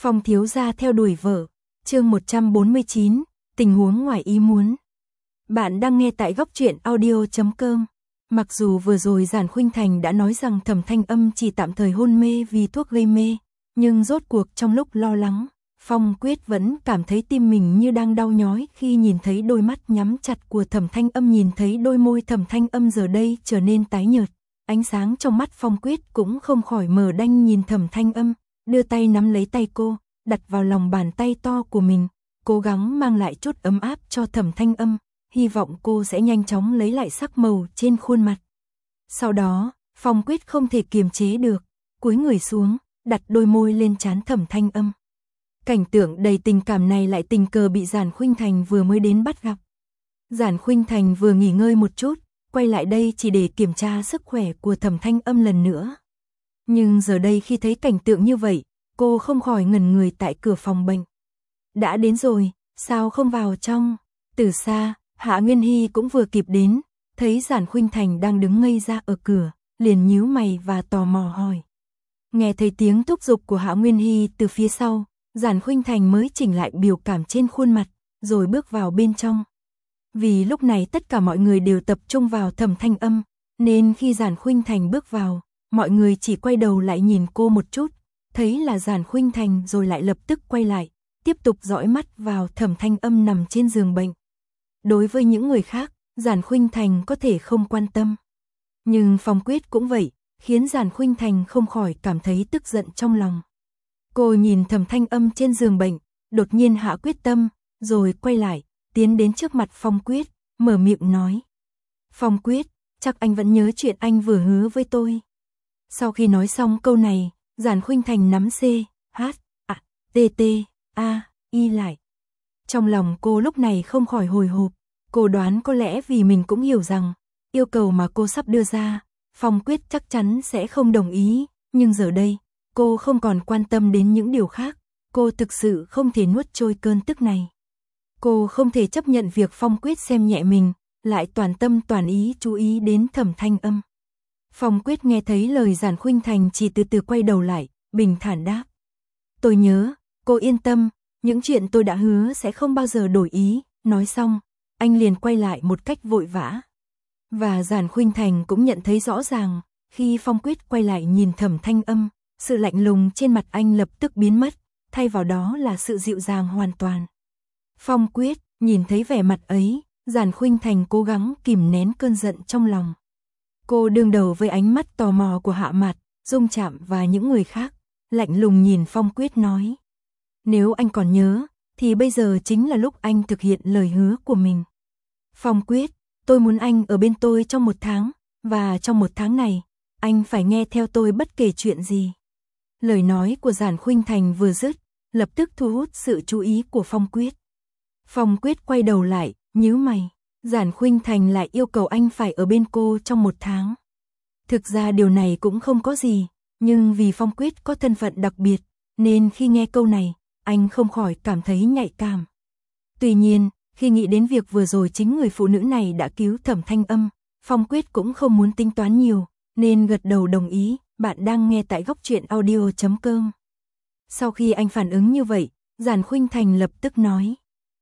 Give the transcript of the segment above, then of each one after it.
Phong thiếu gia theo đuổi vợ, chương 149, tình huống ngoài ý muốn. Bạn đang nghe tại góc truyện audio.com. Mặc dù vừa rồi Giản Khuynh Thành đã nói rằng Thẩm Thanh Âm chỉ tạm thời hôn mê vì thuốc gây mê, nhưng rốt cuộc trong lúc lo lắng, Phong Quyết vẫn cảm thấy tim mình như đang đau nhói khi nhìn thấy đôi mắt nhắm chặt của Thẩm Thanh Âm, nhìn thấy đôi môi Thẩm Thanh Âm giờ đây trở nên tái nhợt. Ánh sáng trong mắt Phong Quyết cũng không khỏi mờ đanh nhìn Thẩm Thanh Âm, đưa tay nắm lấy tay cô, đặt vào lòng bàn tay to của mình, cố gắng mang lại chút ấm áp cho Thẩm Thanh Âm, hy vọng cô sẽ nhanh chóng lấy lại sắc màu trên khuôn mặt. Sau đó, Phong Quyết không thể kiềm chế được, cúi người xuống, đặt đôi môi lên trán Thẩm Thanh Âm. Cảnh tượng đầy tình cảm này lại tình cờ bị Giản Khuynh Thành vừa mới đến bắt gặp. Giản Khuynh Thành vừa nghỉ ngơi một chút, quay lại đây chỉ để kiểm tra sức khỏe của Thẩm Thanh Âm lần nữa. Nhưng giờ đây khi thấy cảnh tượng như vậy, cô không khỏi ngẩn người tại cửa phòng bệnh. Đã đến rồi, sao không vào trong? Từ xa, Hạ Nguyên Hy cũng vừa kịp đến, thấy Giản Khuynh Thành đang đứng ngây ra ở cửa, liền nhíu mày và tò mò hỏi. Nghe thấy tiếng thúc giục của Hạ Nguyên Hy từ phía sau, Giản Khuynh Thành mới chỉnh lại biểu cảm trên khuôn mặt, rồi bước vào bên trong. Vì lúc này tất cả mọi người đều tập trung vào Thẩm Thanh Âm, nên khi Giản Khuynh Thành bước vào, mọi người chỉ quay đầu lại nhìn cô một chút, thấy là Giản Khuynh Thành rồi lại lập tức quay lại, tiếp tục dõi mắt vào Thẩm Thanh Âm nằm trên giường bệnh. Đối với những người khác, Giản Khuynh Thành có thể không quan tâm. Nhưng Phong Quyết cũng vậy, khiến Giản Khuynh Thành không khỏi cảm thấy tức giận trong lòng. Cô nhìn Thẩm Thanh Âm trên giường bệnh, đột nhiên hạ quyết tâm, rồi quay lại, tiến đến trước mặt Phong Quyết, mở miệng nói. Phong Quyết, chắc anh vẫn nhớ chuyện anh vừa hứa với tôi. Sau khi nói xong câu này, Giản Khuynh Thành nắm C, H, A, T, T, A, I lại. Trong lòng cô lúc này không khỏi hồi hộp, cô đoán có lẽ vì mình cũng hiểu rằng, yêu cầu mà cô sắp đưa ra, Phong Quyết chắc chắn sẽ không đồng ý, nhưng giờ đây, cô không còn quan tâm đến những điều khác, cô thực sự không thể nuốt trôi cơn tức này. Cô không thể chấp nhận việc Phong Quyết xem nhẹ mình, lại toàn tâm toàn ý chú ý đến Thẩm Thanh Âm. Phong Quyết nghe thấy lời Giản Khuynh Thành chỉ từ từ quay đầu lại, bình thản đáp. Tôi nhớ, cô yên tâm, những chuyện tôi đã hứa sẽ không bao giờ đổi ý, nói xong, anh liền quay lại một cách vội vã. Và Giản Khuynh Thành cũng nhận thấy rõ ràng, khi Phong Quyết quay lại nhìn Thẩm Thanh Âm, sự lạnh lùng trên mặt anh lập tức biến mất, thay vào đó là sự dịu dàng hoàn toàn. Phong Quyết, nhìn thấy vẻ mặt ấy, Giản Khuynh Thành cố gắng kìm nén cơn giận trong lòng. Cô đương đầu với ánh mắt tò mò của Hạ Mạt, Dung Trạm và những người khác, lạnh lùng nhìn Phong Quyết nói. Nếu anh còn nhớ, thì bây giờ chính là lúc anh thực hiện lời hứa của mình. Phong Quyết, tôi muốn anh ở bên tôi trong 1 tháng, và trong 1 tháng này, anh phải nghe theo tôi bất kể chuyện gì. Lời nói của Giản Khuynh Thành vừa dứt, lập tức thu hút sự chú ý của Phong Quyết. Phong Quyết quay đầu lại, nhíu mày. Giản Khuynh Thành lại yêu cầu anh phải ở bên cô trong 1 tháng. Thực ra điều này cũng không có gì, nhưng vì Phong Quyết có thân phận đặc biệt, nên khi nghe câu này, anh không khỏi cảm thấy nhạy cảm. Tuy nhiên, khi nghĩ đến việc vừa rồi chính người phụ nữ này đã cứu Thẩm Thanh Âm, Phong Quyết cũng không muốn tính toán nhiều, nên gật đầu đồng ý. Bạn đang nghe tại góc truyện audio.com. Sau khi anh phản ứng như vậy, Giản Khuynh Thành lập tức nói.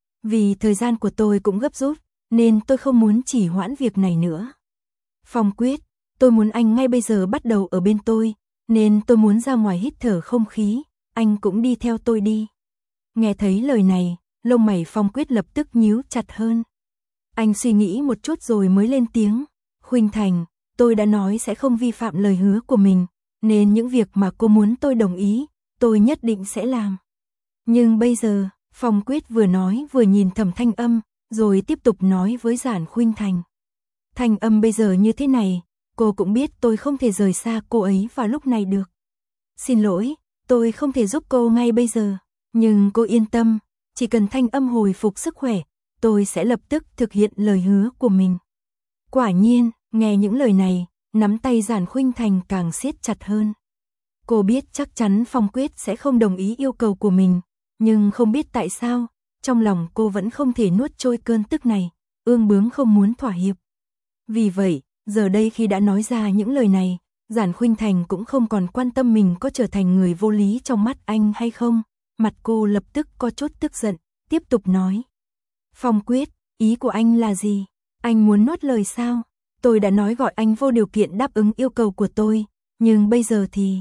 Vì thời gian của tôi cũng gấp rút, nên tôi không muốn chỉ hoãn việc này nữa. Phong Quyết, tôi muốn anh ngay bây giờ bắt đầu ở bên tôi, nên tôi muốn ra ngoài hít thở không khí, anh cũng đi theo tôi đi. Nghe thấy lời này, lông mày Phong Quyết lập tức nhíu chặt hơn. Anh suy nghĩ một chút rồi mới lên tiếng. Khuynh Thành, tôi đã nói sẽ không vi phạm lời hứa của mình, nên những việc mà cô muốn tôi đồng ý, tôi nhất định sẽ làm. Nhưng bây giờ, Phong Quyết vừa nói vừa nhìn Thẩm Thanh Âm, rồi tiếp tục nói với Giản Khuynh Thành. Thanh Âm bây giờ như thế này, cô cũng biết tôi không thể rời xa cô ấy vào lúc này được. Xin lỗi, tôi không thể giúp cô ngay bây giờ, nhưng cô yên tâm, chỉ cần Thanh Âm hồi phục sức khỏe, tôi sẽ lập tức thực hiện lời hứa của mình. Quả nhiên, nghe những lời này, nắm tay Giản Khuynh Thành càng siết chặt hơn. Cô biết chắc chắn Phong Quyết sẽ không đồng ý yêu cầu của mình, nhưng không biết tại sao, trong lòng cô vẫn không thể nuốt trôi cơn tức này, ương bướng không muốn thỏa hiệp. Vì vậy, giờ đây khi đã nói ra những lời này, Giản Khuynh Thành cũng không còn quan tâm mình có trở thành người vô lý trong mắt anh hay không, mặt cô lập tức có chút tức giận, tiếp tục nói. Phong Quyết, ý của anh là gì? Anh muốn nuốt lời sao? Tôi đã nói gọi anh vô điều kiện đáp ứng yêu cầu của tôi, nhưng bây giờ thì...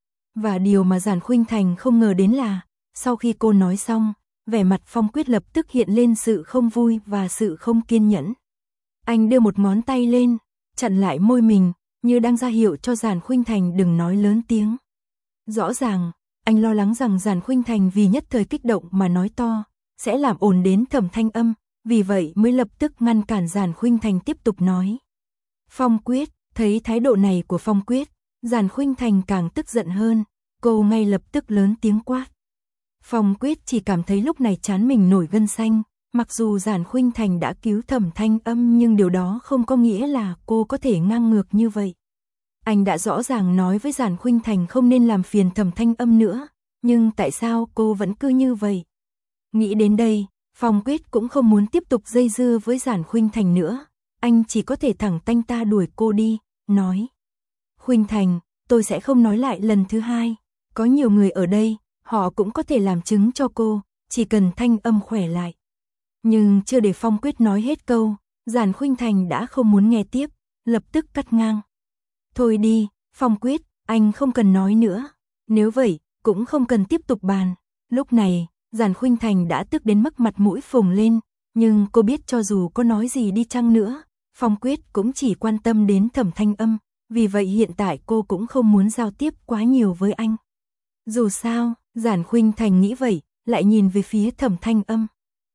Và điều mà Giản Khuynh Thành không ngờ đến là, sau khi cô nói xong, vẻ mặt Phong Quyết lập tức hiện lên sự không vui và sự không kiên nhẫn. Anh đưa một ngón tay lên, chặn lại môi mình, như đang ra hiệu cho Giản Khuynh Thành đừng nói lớn tiếng. Rõ ràng, anh lo lắng rằng Giản Khuynh Thành vì nhất thời kích động mà nói to, sẽ làm ồn đến Thẩm Thanh Âm, vì vậy mới lập tức ngăn cản Giản Khuynh Thành tiếp tục nói. Phong Quyết, thấy thái độ này của Phong Quyết, Giản Khuynh Thành càng tức giận hơn, cô ngay lập tức lớn tiếng quát. Phong Quyết chỉ cảm thấy lúc này trán mình nổi gân xanh, mặc dù Giản Khuynh Thành đã cứu Thẩm Thanh Âm nhưng điều đó không có nghĩa là cô có thể ngang ngược như vậy. Anh đã rõ ràng nói với Giản Khuynh Thành không nên làm phiền Thẩm Thanh Âm nữa, nhưng tại sao cô vẫn cứ như vậy? Nghĩ đến đây, Phong Quyết cũng không muốn tiếp tục dây dưa với Giản Khuynh Thành nữa, anh chỉ có thể thẳng tanh ta đuổi cô đi, nói. Khuynh Thành, tôi sẽ không nói lại lần thứ hai, có nhiều người ở đây, họ cũng có thể làm chứng cho cô, chỉ cần Thanh Âm khỏe lại. Nhưng chưa để Phong Quyết nói hết câu, Giản Khuynh Thành đã không muốn nghe tiếp, lập tức cắt ngang. Thôi đi, Phong Quyết, anh không cần nói nữa, nếu vậy, cũng không cần tiếp tục bàn. Lúc này, Giản Khuynh Thành đã tức đến mức mặt mũi phồng lên, nhưng cô biết cho dù có nói gì đi chăng nữa, Phong Quyết cũng chỉ quan tâm đến Thẩm Thanh Âm, vì vậy hiện tại cô cũng không muốn giao tiếp quá nhiều với anh. Dù sao, Giản Khuynh Thành nghĩ vậy, lại nhìn về phía Thẩm Thanh Âm.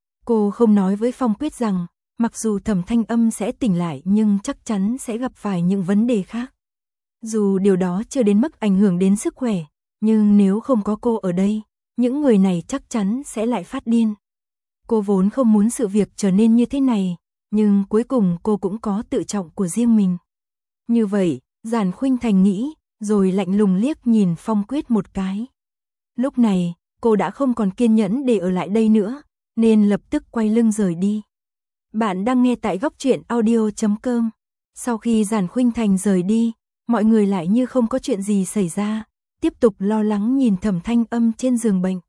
Cô không nói với Phong Quyết rằng, mặc dù Thẩm Thanh Âm sẽ tỉnh lại nhưng chắc chắn sẽ gặp phải những vấn đề khác. Dù điều đó chưa đến mức ảnh hưởng đến sức khỏe, nhưng nếu không có cô ở đây, những người này chắc chắn sẽ lại phát điên. Cô vốn không muốn sự việc trở nên như thế này, nhưng cuối cùng cô cũng có tự trọng của riêng mình. Như vậy, Giản Khuynh Thành nghĩ, rồi lạnh lùng liếc nhìn Phong Quyết một cái. Lúc này, cô đã không còn kiên nhẫn để ở lại đây nữa, nên lập tức quay lưng rời đi. Bạn đang nghe tại Góc Truyện Audio.com. Sau khi Giản Khuynh Thành rời đi, mọi người lại như không có chuyện gì xảy ra, tiếp tục lo lắng nhìn Thẩm Thanh Âm trên giường bệnh.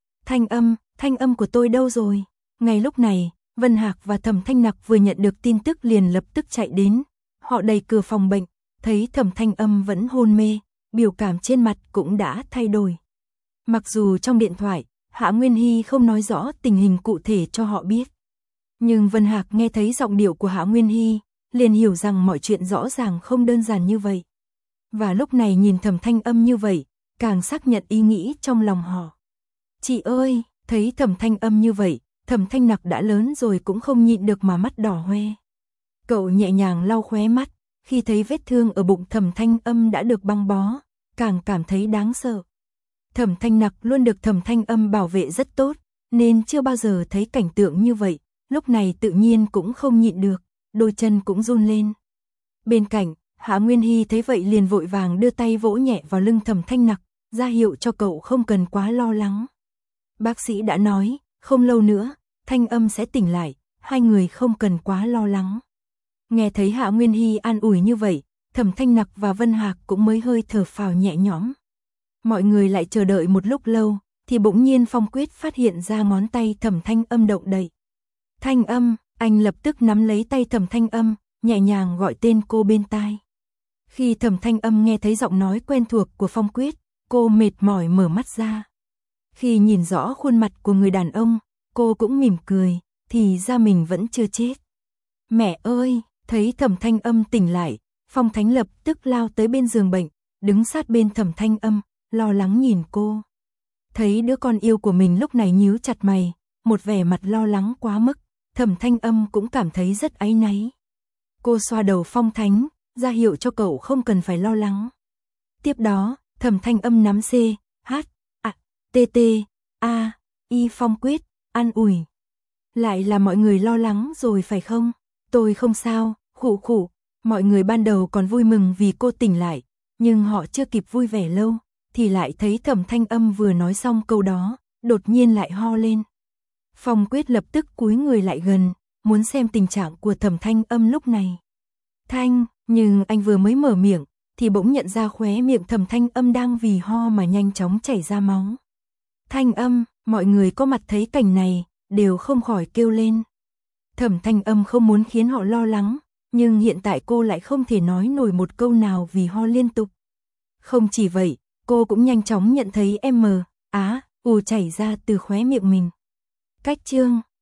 Thanh âm của tôi đâu rồi? Ngay lúc này, Vân Hạc và Thẩm Thanh Nặc vừa nhận được tin tức liền lập tức chạy đến. Họ đẩy cửa phòng bệnh, thấy Thẩm Thanh Âm vẫn hôn mê, biểu cảm trên mặt cũng đã thay đổi. Mặc dù trong điện thoại, Hạ Nguyên Hy không nói rõ tình hình cụ thể cho họ biết. Nhưng Vân Hạc nghe thấy giọng điệu của Hạ Nguyên Hy, liền hiểu rằng mọi chuyện rõ ràng không đơn giản như vậy. Và lúc này nhìn Thẩm Thanh Âm như vậy, càng xác nhận ý nghĩ trong lòng họ. Chị ơi, thấy Thẩm Thanh Âm như vậy, Thẩm Thanh Nặc đã lớn rồi cũng không nhịn được mà mắt đỏ hoe. Cậu nhẹ nhàng lau khóe mắt, khi thấy vết thương ở bụng Thẩm Thanh Âm đã được băng bó, càng cảm thấy đáng sợ. Thẩm Thanh Nặc luôn được Thẩm Thanh Âm bảo vệ rất tốt, nên chưa bao giờ thấy cảnh tượng như vậy, lúc này tự nhiên cũng không nhịn được, đôi chân cũng run lên. Bên cạnh, Hạ Nguyên Hy thấy vậy liền vội vàng đưa tay vỗ nhẹ vào lưng Thẩm Thanh Nặc, ra hiệu cho cậu không cần quá lo lắng. Bác sĩ đã nói, không lâu nữa, Thanh Âm sẽ tỉnh lại, hai người không cần quá lo lắng. Nghe thấy Hạ Nguyên Hy an ủi như vậy, Thẩm Thanh Nặc và Vân Hạc cũng mới hơi thở phào nhẹ nhõm. Mọi người lại chờ đợi một lúc lâu, thì bỗng nhiên Phong Quyết phát hiện ra ngón tay Thẩm Thanh Âm động đậy. Thanh Âm, anh lập tức nắm lấy tay Thẩm Thanh Âm, nhẹ nhàng gọi tên cô bên tai. Khi Thẩm Thanh Âm nghe thấy giọng nói quen thuộc của Phong Quyết, cô mệt mỏi mở mắt ra. Khi nhìn rõ khuôn mặt của người đàn ông, cô cũng mỉm cười, thì ra mình vẫn chưa chết. Mẹ ơi, thấy Thẩm Thanh Âm tỉnh lại, Phong Thánh lập tức lao tới bên giường bệnh, đứng sát bên Thẩm Thanh Âm, lo lắng nhìn cô. Thấy đứa con yêu của mình lúc này nhíu chặt mày, một vẻ mặt lo lắng quá mức, Thẩm Thanh Âm cũng cảm thấy rất áy náy. Cô xoa đầu Phong Thánh, ra hiệu cho cậu không cần phải lo lắng. Tiếp đó, Thẩm Thanh Âm nắm C, H, A, T, T, A, I Phong Quyết, an ủi. Lại là mọi người lo lắng rồi phải không? Tôi không sao, khụ khụ. Mọi người ban đầu còn vui mừng vì cô tỉnh lại, nhưng họ chưa kịp vui vẻ lâu, thì lại thấy Thẩm Thanh Âm vừa nói xong câu đó, đột nhiên lại ho lên. Phong Quyết lập tức cúi người lại gần, muốn xem tình trạng của Thẩm Thanh Âm lúc này. Nhưng anh vừa mới mở miệng, thì bỗng nhận ra khóe miệng Thẩm Thanh Âm đang vì ho mà nhanh chóng chảy ra máu. Thanh Âm, mọi người có mặt thấy cảnh này, đều không khỏi kêu lên. Thẩm Thanh Âm không muốn khiến họ lo lắng, nhưng hiện tại cô lại không thể nói nổi một câu nào vì ho liên tục. Không chỉ vậy, cô cũng nhanh chóng nhận thấy chảy ra từ khóe miệng mình. Cách chương